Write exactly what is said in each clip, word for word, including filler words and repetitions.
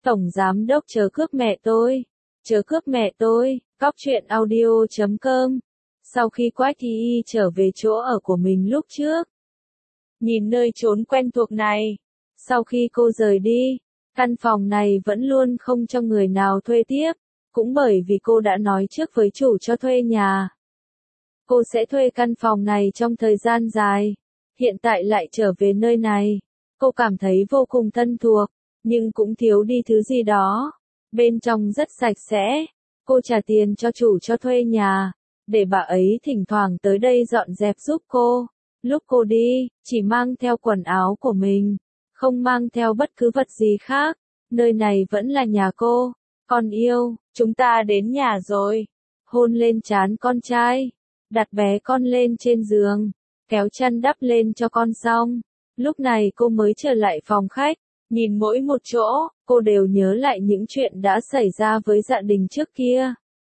Tổng giám đốc chớ cướp mẹ tôi, chớ cướp mẹ tôi, cóc truyện audio chấm com. Sau khi Quách Thị Y trở về chỗ ở của mình lúc trước, nhìn nơi trốn quen thuộc này, sau khi cô rời đi, căn phòng này vẫn luôn không cho người nào thuê tiếp, cũng bởi vì cô đã nói trước với chủ cho thuê nhà. Cô sẽ thuê căn phòng này trong thời gian dài, hiện tại lại trở về nơi này, cô cảm thấy vô cùng thân thuộc, nhưng cũng thiếu đi thứ gì đó. Bên trong rất sạch sẽ, cô trả tiền cho chủ cho thuê nhà, để bà ấy thỉnh thoảng tới đây dọn dẹp giúp cô. Lúc cô đi, chỉ mang theo quần áo của mình, không mang theo bất cứ vật gì khác. Nơi này vẫn là nhà cô. Con yêu, chúng ta đến nhà rồi. Hôn lên trán con trai, đặt bé con lên trên giường, kéo chăn đắp lên cho con xong. Lúc này cô mới trở lại phòng khách, nhìn mỗi một chỗ, cô đều nhớ lại những chuyện đã xảy ra với Dạ Đình trước kia.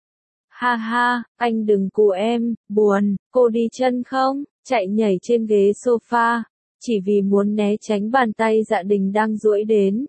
Ha ha, anh đừng cù em, buồn, cô đi chân không, chạy nhảy trên ghế sofa, chỉ vì muốn né tránh bàn tay Dạ Đình đang duỗi đến.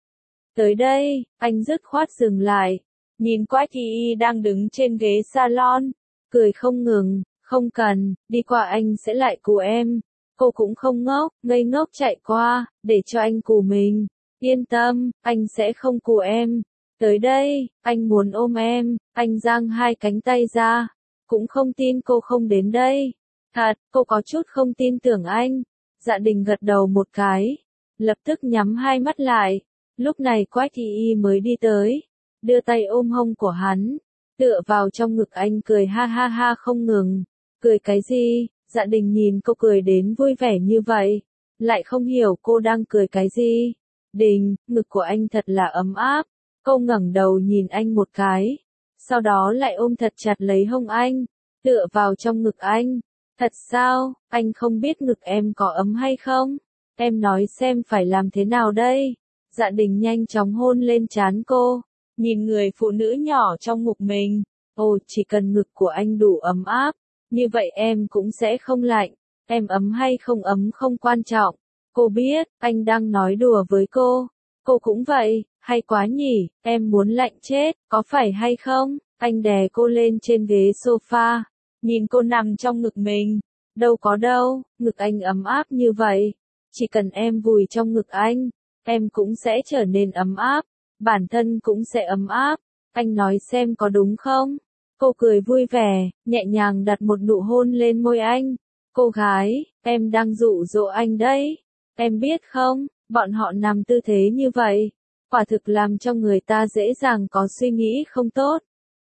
Tới đây, anh dứt khoát dừng lại, nhìn Quách Thị Y đang đứng trên ghế salon, cười không ngừng, không cần, đi qua anh sẽ lại cù em. Cô cũng không ngốc, ngây ngốc chạy qua, để cho anh cù mình. Yên tâm, anh sẽ không cù em. Tới đây, anh muốn ôm em, anh giang hai cánh tay ra. Cũng không tin cô không đến đây. Thật, cô có chút không tin tưởng anh. Dạ Đình gật đầu một cái, lập tức nhắm hai mắt lại. Lúc này Quách Thị Y mới đi tới, đưa tay ôm hông của hắn, tựa vào trong ngực anh cười ha ha ha không ngừng. Cười cái gì? Dạ Đình nhìn cô cười đến vui vẻ như vậy, lại không hiểu cô đang cười cái gì. Đình, ngực của anh thật là ấm áp. Cô ngẩng đầu nhìn anh một cái, sau đó lại ôm thật chặt lấy hông anh, tựa vào trong ngực anh. Thật sao, anh không biết ngực em có ấm hay không? Em nói xem phải làm thế nào đây? Dạ Đình nhanh chóng hôn lên trán cô, nhìn người phụ nữ nhỏ trong ngực mình. Ồ, chỉ cần ngực của anh đủ ấm áp, như vậy em cũng sẽ không lạnh. Em ấm hay không ấm không quan trọng. Cô biết, anh đang nói đùa với cô. Cô cũng vậy, hay quá nhỉ, em muốn lạnh chết, có phải hay không? Anh đè cô lên trên ghế sofa, nhìn cô nằm trong ngực mình. Đâu có đâu, ngực anh ấm áp như vậy. Chỉ cần em vùi trong ngực anh, em cũng sẽ trở nên ấm áp, bản thân cũng sẽ ấm áp. Anh nói xem có đúng không? Cô cười vui vẻ, nhẹ nhàng đặt một nụ hôn lên môi anh. Cô gái, em đang dụ dỗ anh đấy. Em biết không, bọn họ nằm tư thế như vậy, quả thực làm cho người ta dễ dàng có suy nghĩ không tốt.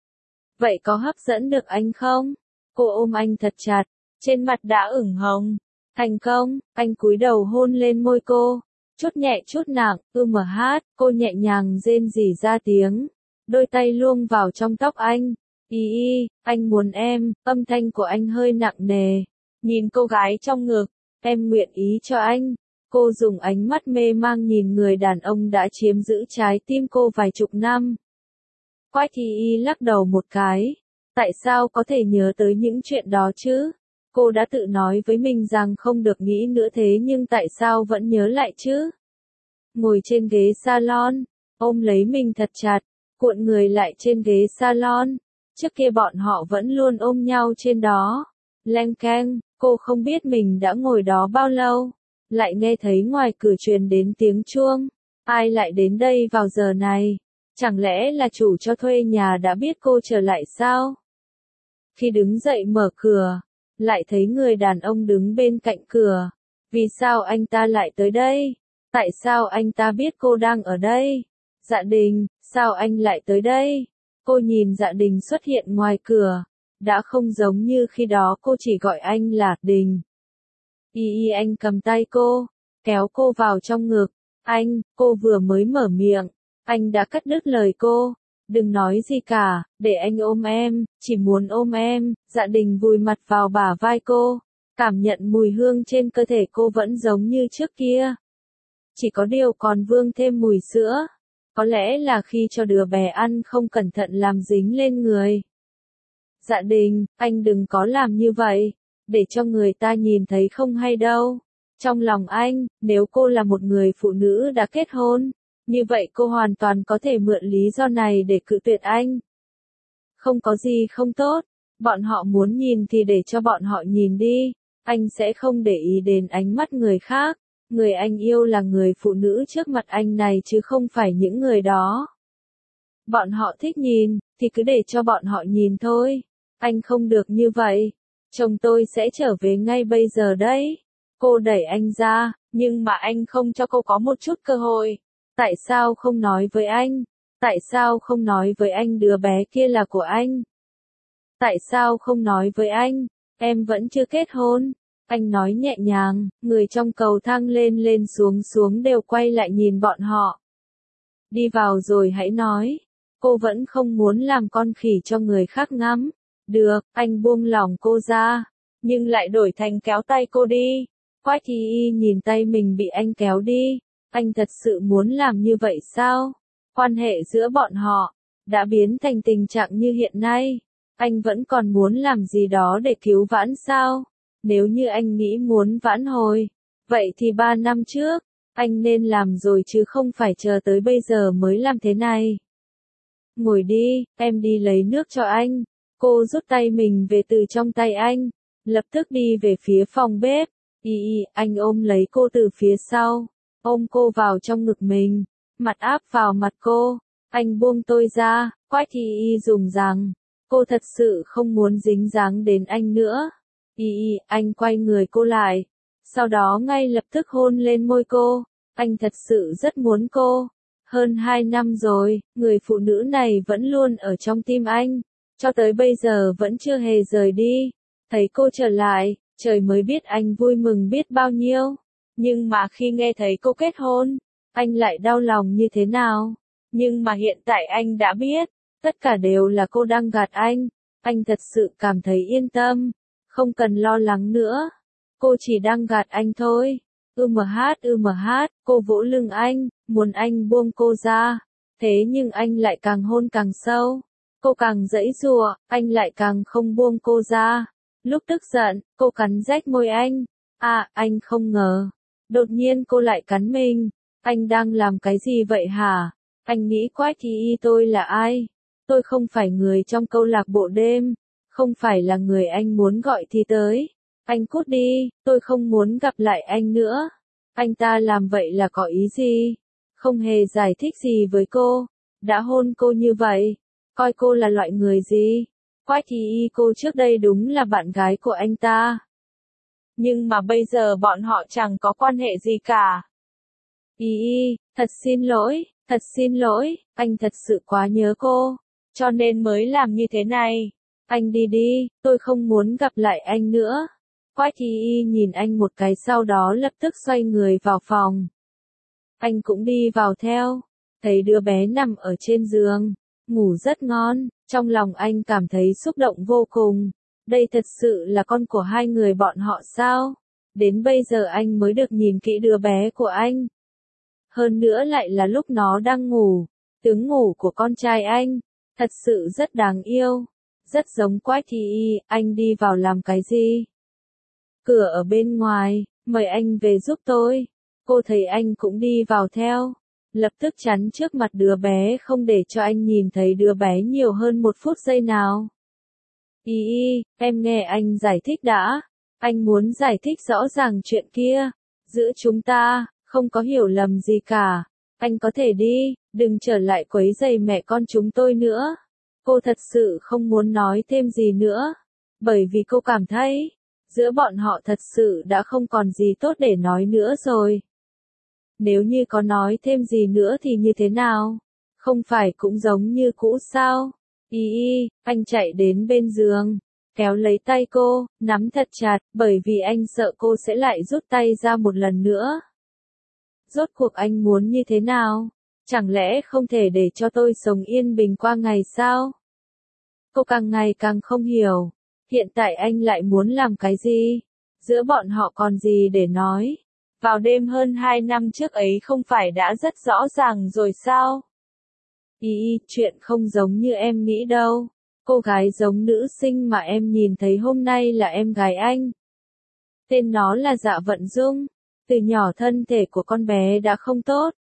Vậy có hấp dẫn được anh không? Cô ôm anh thật chặt, trên mặt đã ửng hồng. Thành công, anh cúi đầu hôn lên môi cô. Chút nhẹ chút nặng, ư mờ hát, cô nhẹ nhàng rên rỉ ra tiếng. Đôi tay luông vào trong tóc anh. Y y, anh muốn em, âm thanh của anh hơi nặng nề. Nhìn cô gái trong ngực, em nguyện ý cho anh. Cô dùng ánh mắt mê mang nhìn người đàn ông đã chiếm giữ trái tim cô vài chục năm. Quách Thị Y lắc đầu một cái. Tại sao có thể nhớ tới những chuyện đó chứ? Cô đã tự nói với mình rằng không được nghĩ nữa thế nhưng tại sao vẫn nhớ lại chứ? Ngồi trên ghế salon, ôm lấy mình thật chặt, cuộn người lại trên ghế salon. Trước kia bọn họ vẫn luôn ôm nhau trên đó. Leng keng, cô không biết mình đã ngồi đó bao lâu. Lại nghe thấy ngoài cửa truyền đến tiếng chuông. Ai lại đến đây vào giờ này? Chẳng lẽ là chủ cho thuê nhà đã biết cô trở lại sao? Khi đứng dậy mở cửa, lại thấy người đàn ông đứng bên cạnh cửa. Vì sao anh ta lại tới đây? Tại sao anh ta biết cô đang ở đây? Dạ Đình, sao anh lại tới đây? Cô nhìn Dạ Đình xuất hiện ngoài cửa, đã không giống như khi đó cô chỉ gọi anh là Đình. Y y anh cầm tay cô, kéo cô vào trong ngực. Anh, cô vừa mới mở miệng, anh đã cắt đứt lời cô. Đừng nói gì cả, để anh ôm em, chỉ muốn ôm em. Dạ Đình vùi mặt vào bả vai cô, cảm nhận mùi hương trên cơ thể cô vẫn giống như trước kia. Chỉ có điều còn vương thêm mùi sữa. Có lẽ là khi cho đứa bé ăn không cẩn thận làm dính lên người. Dạ Đình, anh đừng có làm như vậy, để cho người ta nhìn thấy không hay đâu. Trong lòng anh, nếu cô là một người phụ nữ đã kết hôn, Như vậy cô hoàn toàn có thể mượn lý do này để cự tuyệt anh. Không có gì không tốt, bọn họ muốn nhìn thì để cho bọn họ nhìn đi, anh sẽ không để ý đến ánh mắt người khác, người anh yêu là người phụ nữ trước mặt anh này chứ không phải những người đó. Bọn họ thích nhìn, thì cứ để cho bọn họ nhìn thôi, anh không được như vậy, chồng tôi sẽ trở về ngay bây giờ đấy. Cô đẩy anh ra, nhưng mà anh không cho cô có một chút cơ hội. Tại sao không nói với anh? Tại sao không nói với anh đứa bé kia là của anh? Tại sao không nói với anh? Em vẫn chưa kết hôn. Anh nói nhẹ nhàng, người trong cầu thang lên lên xuống xuống đều quay lại nhìn bọn họ. Đi vào rồi hãy nói. Cô vẫn không muốn làm con khỉ cho người khác ngắm. Được, anh buông lỏng cô ra, nhưng lại đổi thành kéo tay cô đi. Quách Thi Y nhìn tay mình bị anh kéo đi. Anh thật sự muốn làm như vậy sao? Quan hệ giữa bọn họ đã biến thành tình trạng như hiện nay. Anh vẫn còn muốn làm gì đó để cứu vãn sao? Nếu như anh nghĩ muốn vãn hồi, vậy thì ba năm trước, anh nên làm rồi chứ không phải chờ tới bây giờ mới làm thế này. Ngồi đi, em đi lấy nước cho anh. Cô rút tay mình về từ trong tay anh, lập tức đi về phía phòng bếp. Y y, anh ôm lấy cô từ phía sau, ôm cô vào trong ngực mình, mặt áp vào mặt cô. Anh buông tôi ra, Quách Thi Y dùng rằng, cô thật sự không muốn dính dáng đến anh nữa. Y y, anh quay người cô lại, sau đó ngay lập tức hôn lên môi cô. Anh thật sự rất muốn cô. Hơn hai năm rồi, người phụ nữ này vẫn luôn ở trong tim anh, cho tới bây giờ vẫn chưa hề rời đi. Thấy cô trở lại, trời mới biết anh vui mừng biết bao nhiêu. Nhưng mà khi nghe thấy cô kết hôn, anh lại đau lòng như thế nào. Nhưng mà hiện tại anh đã biết, tất cả đều là cô đang gạt anh. Anh thật sự cảm thấy yên tâm, không cần lo lắng nữa. Cô chỉ đang gạt anh thôi. Ừ mờ hát ừ mờ hát, cô vỗ lưng anh, muốn anh buông cô ra. Thế nhưng anh lại càng hôn càng sâu. Cô càng giãy giụa, anh lại càng không buông cô ra. Lúc tức giận, cô cắn rách môi anh. À, anh không ngờ. Đột nhiên cô lại cắn mình. Anh đang làm cái gì vậy hả? Anh nghĩ Quách Thi Y tôi là ai? Tôi không phải người trong câu lạc bộ đêm. Không phải là người anh muốn gọi thì tới. Anh cút đi, tôi không muốn gặp lại anh nữa. Anh ta làm vậy là có ý gì? Không hề giải thích gì với cô. Đã hôn cô như vậy. Coi cô là loại người gì? Quách Thi Y cô trước đây đúng là bạn gái của anh ta. Nhưng mà bây giờ bọn họ chẳng có quan hệ gì cả. Y Y, thật xin lỗi, thật xin lỗi, anh thật sự quá nhớ cô, cho nên mới làm như thế này. Anh đi đi, tôi không muốn gặp lại anh nữa. Quách Thi Y nhìn anh một cái sau đó lập tức xoay người vào phòng. Anh cũng đi vào theo, thấy đứa bé nằm ở trên giường, ngủ rất ngon, trong lòng anh cảm thấy xúc động vô cùng. Đây thật sự là con của hai người bọn họ sao? Đến bây giờ anh mới được nhìn kỹ đứa bé của anh. Hơn nữa lại là lúc nó đang ngủ, tướng ngủ của con trai anh, thật sự rất đáng yêu, rất giống Quách Thi Y. Anh đi vào làm cái gì? Cửa ở bên ngoài, mời anh về giúp tôi. Cô thấy anh cũng đi vào theo, lập tức chắn trước mặt đứa bé không để cho anh nhìn thấy đứa bé nhiều hơn một phút giây nào. Y Y, em nghe anh giải thích đã. Anh muốn giải thích rõ ràng chuyện kia. Giữa chúng ta, không có hiểu lầm gì cả. Anh có thể đi, đừng trở lại quấy rầy mẹ con chúng tôi nữa. Cô thật sự không muốn nói thêm gì nữa. Bởi vì cô cảm thấy, giữa bọn họ thật sự đã không còn gì tốt để nói nữa rồi. Nếu như có nói thêm gì nữa thì như thế nào? Không phải cũng giống như cũ sao? Y Y, anh chạy đến bên giường, kéo lấy tay cô, nắm thật chặt, bởi vì anh sợ cô sẽ lại rút tay ra một lần nữa. Rốt cuộc anh muốn như thế nào? Chẳng lẽ không thể để cho tôi sống yên bình qua ngày sao? Cô càng ngày càng không hiểu. Hiện tại anh lại muốn làm cái gì? Giữa bọn họ còn gì để nói? Vào đêm hơn hai năm trước ấy không phải đã rất rõ ràng rồi sao? Y Y, chuyện không giống như em nghĩ đâu. Cô gái giống nữ sinh mà em nhìn thấy hôm nay là em gái anh. Tên nó là Dạ Vận Dung. Từ nhỏ thân thể của con bé đã không tốt,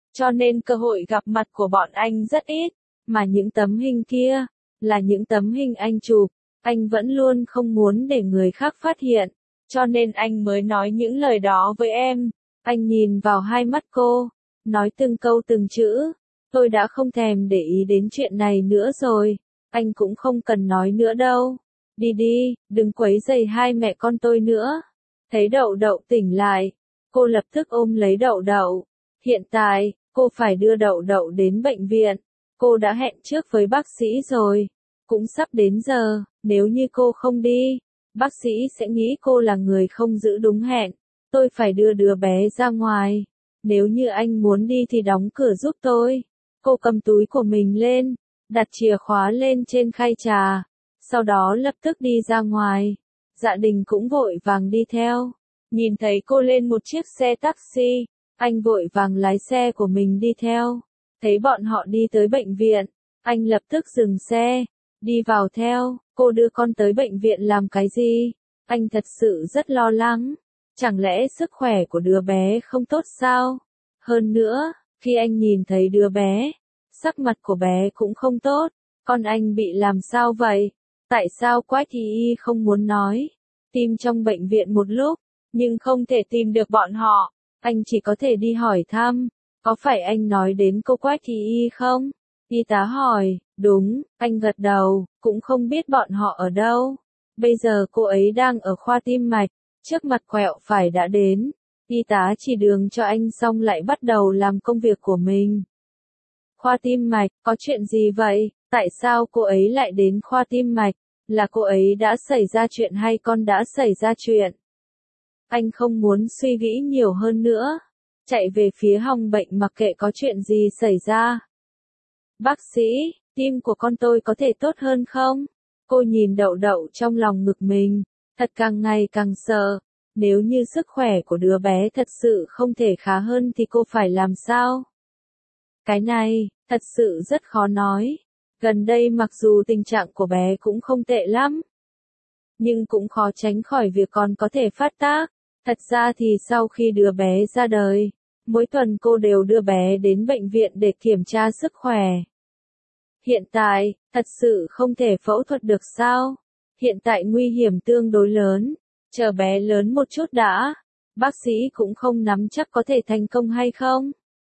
cho nên cơ hội gặp mặt của bọn anh rất ít, mà những tấm hình kia, là những tấm hình anh chụp, anh vẫn luôn không muốn để người khác phát hiện, cho nên anh mới nói những lời đó với em. Anh nhìn vào hai mắt cô, nói từng câu từng chữ, tôi đã không thèm để ý đến chuyện này nữa rồi, anh cũng không cần nói nữa đâu. Đi đi, đừng quấy rầy hai mẹ con tôi nữa. Thấy Đậu Đậu tỉnh lại, cô lập tức ôm lấy Đậu Đậu. Hiện tại, cô phải đưa Đậu Đậu đến bệnh viện. Cô đã hẹn trước với bác sĩ rồi. Cũng sắp đến giờ, nếu như cô không đi, bác sĩ sẽ nghĩ cô là người không giữ đúng hẹn. Tôi phải đưa đứa bé ra ngoài. Nếu như anh muốn đi thì đóng cửa giúp tôi. Cô cầm túi của mình lên, đặt chìa khóa lên trên khay trà. Sau đó lập tức đi ra ngoài. Dạ Đình cũng vội vàng đi theo. Nhìn thấy cô lên một chiếc xe taxi, anh vội vàng lái xe của mình đi theo. Thấy bọn họ đi tới bệnh viện, anh lập tức dừng xe, đi vào theo. Cô đưa con tới bệnh viện làm cái gì? Anh thật sự rất lo lắng. Chẳng lẽ sức khỏe của đứa bé không tốt sao? Hơn nữa, khi anh nhìn thấy đứa bé, sắc mặt của bé cũng không tốt. Con anh bị làm sao vậy? Tại sao Quách Thị Y không muốn nói? Tìm trong bệnh viện một lúc, nhưng không thể tìm được bọn họ. Anh chỉ có thể đi hỏi thăm. Có phải anh nói đến cô Quách Thị Y không? Y tá hỏi. Đúng, anh gật đầu, cũng không biết bọn họ ở đâu. Bây giờ cô ấy đang ở khoa tim mạch, trước mặt quẹo phải đã đến. Y tá chỉ đường cho anh xong lại bắt đầu làm công việc của mình. Khoa tim mạch, có chuyện gì vậy? Tại sao cô ấy lại đến khoa tim mạch? Là cô ấy đã xảy ra chuyện hay con đã xảy ra chuyện? Anh không muốn suy nghĩ nhiều hơn nữa. Chạy về phía phòng bệnh mặc kệ có chuyện gì xảy ra. Bác sĩ, tim của con tôi có thể tốt hơn không? Cô nhìn Đậu Đậu trong lòng ngực mình, thật càng ngày càng sợ. Nếu như sức khỏe của đứa bé thật sự không thể khá hơn thì cô phải làm sao? Cái này, thật sự rất khó nói. Gần đây mặc dù tình trạng của bé cũng không tệ lắm, nhưng cũng khó tránh khỏi việc con có thể phát tác. Thật ra thì sau khi đứa bé ra đời, mỗi tuần cô đều đưa bé đến bệnh viện để kiểm tra sức khỏe. Hiện tại, thật sự không thể phẫu thuật được sao? Hiện tại nguy hiểm tương đối lớn, chờ bé lớn một chút đã. Bác sĩ cũng không nắm chắc có thể thành công hay không.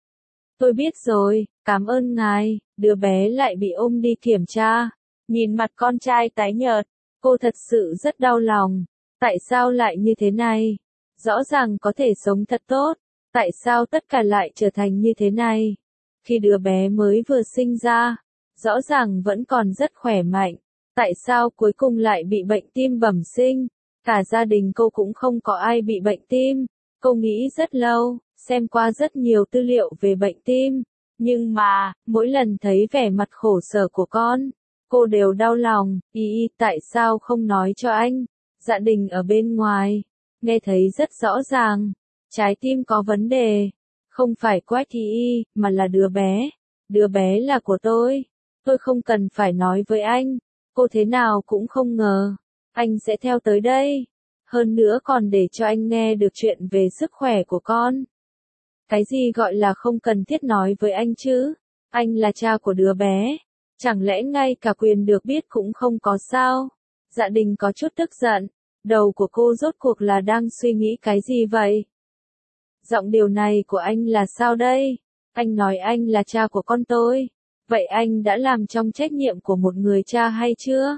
Tôi biết rồi, cảm ơn ngài. Đứa bé lại bị ôm đi kiểm tra. Nhìn mặt con trai tái nhợt, cô thật sự rất đau lòng. Tại sao lại như thế này? Rõ ràng có thể sống thật tốt. Tại sao tất cả lại trở thành như thế này? Khi đứa bé mới vừa sinh ra, rõ ràng vẫn còn rất khỏe mạnh. Tại sao cuối cùng lại bị bệnh tim bẩm sinh? Cả gia đình cô cũng không có ai bị bệnh tim. Cô nghĩ rất lâu, xem qua rất nhiều tư liệu về bệnh tim. Nhưng mà, mỗi lần thấy vẻ mặt khổ sở của con, cô đều đau lòng. Y tại sao không nói cho anh? Dạ Đình ở bên ngoài, nghe thấy rất rõ ràng. Trái tim có vấn đề. Không phải Quách Thị Y, mà là đứa bé. Đứa bé là của tôi. Tôi không cần phải nói với anh. Cô thế nào cũng không ngờ. Anh sẽ theo tới đây. Hơn nữa còn để cho anh nghe được chuyện về sức khỏe của con. Cái gì gọi là không cần thiết nói với anh chứ? Anh là cha của đứa bé. Chẳng lẽ ngay cả quyền được biết cũng không có sao? Dạ Đình có chút tức giận. Đầu của cô rốt cuộc là đang suy nghĩ cái gì vậy? Giọng điều này của anh là sao đây? Anh nói anh là cha của con tôi. Vậy anh đã làm trong trách nhiệm của một người cha hay chưa?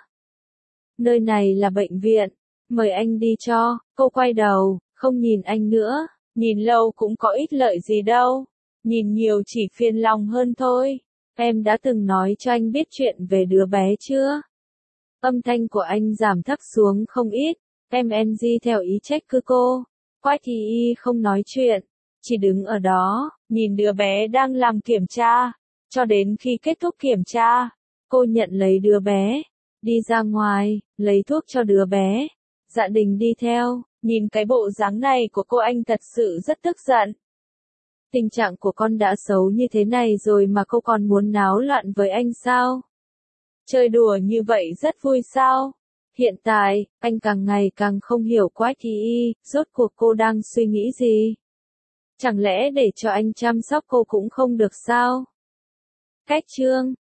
Nơi này là bệnh viện. Mời anh đi cho. Cô quay đầu, không nhìn anh nữa. Nhìn lâu cũng có ích lợi gì đâu. Nhìn nhiều chỉ phiền lòng hơn thôi. Em đã từng nói cho anh biết chuyện về đứa bé chưa? Âm thanh của anh giảm thấp xuống không ít. Em en giê theo ý trách cứ cô. Quách Thị Y không nói chuyện, chỉ đứng ở đó, nhìn đứa bé đang làm kiểm tra. Cho đến khi kết thúc kiểm tra, cô nhận lấy đứa bé, đi ra ngoài, lấy thuốc cho đứa bé. Dạ Đình đi theo, nhìn cái bộ dáng này của cô anh thật sự rất tức giận. Tình trạng của con đã xấu như thế này rồi mà cô còn muốn náo loạn với anh sao? Chơi đùa như vậy rất vui sao? Hiện tại, anh càng ngày càng không hiểu Quách Thị Y, rốt cuộc cô đang suy nghĩ gì. Chẳng lẽ để cho anh chăm sóc cô cũng không được sao? Cách chương